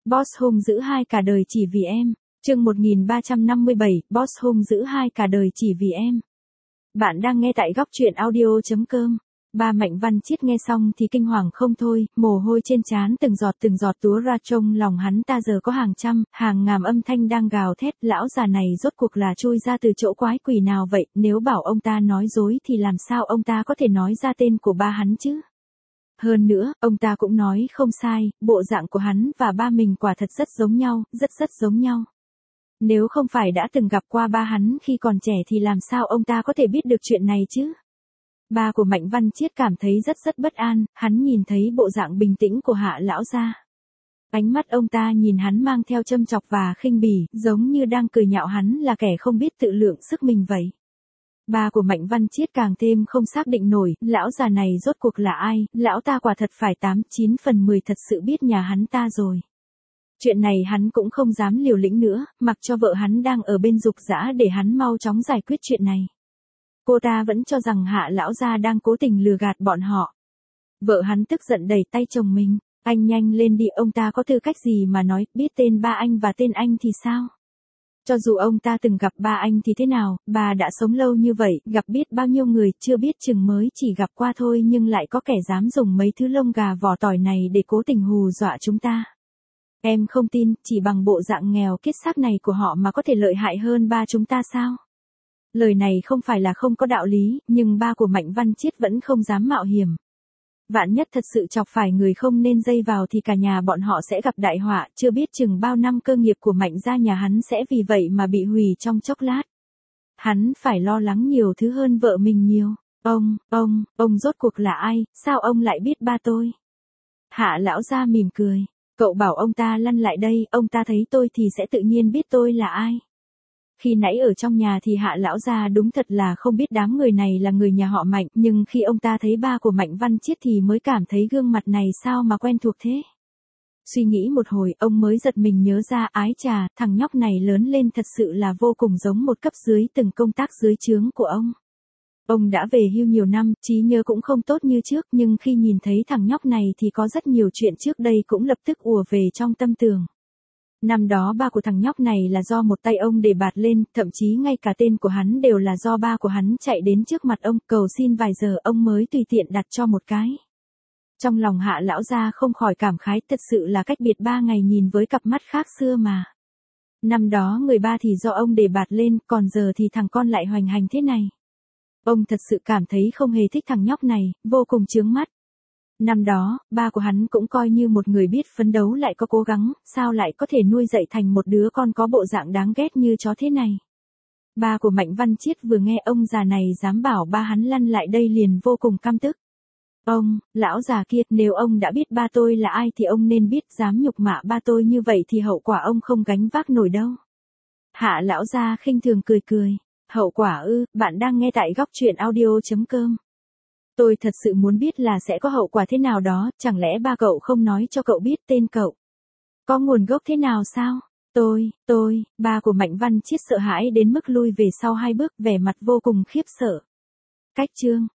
Boss hung dữ hai cả đời chỉ vì em. Chương 1357, Boss hung dữ hai cả đời chỉ vì em. Bạn đang nghe tại góc truyện audio.com. Ba Mạnh Văn Chiết nghe xong thì kinh hoàng không thôi, mồ hôi trên trán từng giọt túa ra, trong lòng hắn ta giờ có hàng trăm, hàng ngàn âm thanh đang gào thét, lão già này rốt cuộc là chui ra từ chỗ quái quỷ nào vậy, nếu bảo ông ta nói dối thì làm sao ông ta có thể nói ra tên của ba hắn chứ? Hơn nữa, ông ta cũng nói không sai, bộ dạng của hắn và ba mình quả thật rất giống nhau, rất giống nhau. Nếu không phải đã từng gặp qua ba hắn khi còn trẻ thì làm sao ông ta có thể biết được chuyện này chứ? Ba của Mạnh Văn Chiết cảm thấy rất bất an, hắn nhìn thấy bộ dạng bình tĩnh của Hạ lão gia. Ánh mắt ông ta nhìn hắn mang theo châm chọc và khinh bỉ, giống như đang cười nhạo hắn là kẻ không biết tự lượng sức mình vậy. Ba của Mạnh Văn Chiết càng thêm không xác định nổi, lão già này rốt cuộc là ai, lão ta quả thật phải 8-9 phần 10 thật sự biết nhà hắn ta rồi. Chuyện này hắn cũng không dám liều lĩnh nữa, mặc cho vợ hắn đang ở bên giục giã để hắn mau chóng giải quyết chuyện này. Cô ta vẫn cho rằng Hạ lão gia đang cố tình lừa gạt bọn họ. Vợ hắn tức giận đẩy tay chồng mình, anh nhanh lên đi, ông ta có tư cách gì mà nói, biết tên ba anh và tên anh thì sao? Cho dù ông ta từng gặp ba anh thì thế nào, bà đã sống lâu như vậy, gặp biết bao nhiêu người, chưa biết chừng mới chỉ gặp qua thôi nhưng lại có kẻ dám dùng mấy thứ lông gà vỏ tỏi này để cố tình hù dọa chúng ta. Em không tin, chỉ bằng bộ dạng nghèo kiết xác này của họ mà có thể lợi hại hơn ba chúng ta sao? Lời này không phải là không có đạo lý, nhưng ba của Mạnh Văn Chiết vẫn không dám mạo hiểm. Vạn nhất thật sự chọc phải người không nên dây vào thì cả nhà bọn họ sẽ gặp đại họa, chưa biết chừng bao năm cơ nghiệp của Mạnh gia nhà hắn sẽ vì vậy mà bị hủy trong chốc lát. Hắn phải lo lắng nhiều thứ hơn vợ mình nhiều. Ông rốt cuộc là ai, sao ông lại biết ba tôi? Hạ lão gia mỉm cười, cậu bảo ông ta lăn lại đây, ông ta thấy tôi thì sẽ tự nhiên biết tôi là ai. Khi nãy ở trong nhà thì Hạ lão gia đúng thật là không biết đám người này là người nhà họ Mạnh, nhưng khi ông ta thấy ba của Mạnh Văn Chiết thì mới cảm thấy gương mặt này sao mà quen thuộc thế. Suy nghĩ một hồi, ông mới giật mình nhớ ra, ái chà, thằng nhóc này lớn lên thật sự là vô cùng giống một cấp dưới từng công tác dưới trướng của ông. Ông đã về hưu nhiều năm, trí nhớ cũng không tốt như trước, nhưng khi nhìn thấy thằng nhóc này thì có rất nhiều chuyện trước đây cũng lập tức ùa về trong tâm tưởng. Năm đó ba của thằng nhóc này là do một tay ông đề bạt lên, thậm chí ngay cả tên của hắn đều là do ba của hắn chạy đến trước mặt ông, cầu xin vài giờ ông mới tùy tiện đặt cho một cái. Trong lòng Hạ lão gia không khỏi cảm khái, thật sự là cách biệt 3 ngày nhìn với cặp mắt khác xưa mà. Năm đó người ba thì do ông đề bạt lên, còn giờ thì thằng con lại hoành hành thế này. Ông thật sự cảm thấy không hề thích thằng nhóc này, vô cùng chướng mắt. Năm đó, ba của hắn cũng coi như một người biết phấn đấu lại có cố gắng, sao lại có thể nuôi dạy thành một đứa con có bộ dạng đáng ghét như chó thế này. Ba của Mạnh Văn Chiết vừa nghe ông già này dám bảo ba hắn lăn lại đây liền vô cùng căm tức. Lão già kia, nếu ông đã biết ba tôi là ai thì ông nên biết dám nhục mạ ba tôi như vậy thì hậu quả ông không gánh vác nổi đâu. Hạ lão gia khinh thường cười. Hậu quả ư, bạn đang nghe tại góc truyện audio.com. Tôi thật sự muốn biết là sẽ có hậu quả thế nào đó, chẳng lẽ ba cậu không nói cho cậu biết tên cậu? Có nguồn gốc thế nào sao? Ba của Mạnh Văn Chiết sợ hãi đến mức lui về sau 2 bước, vẻ mặt vô cùng khiếp sợ. Cách chương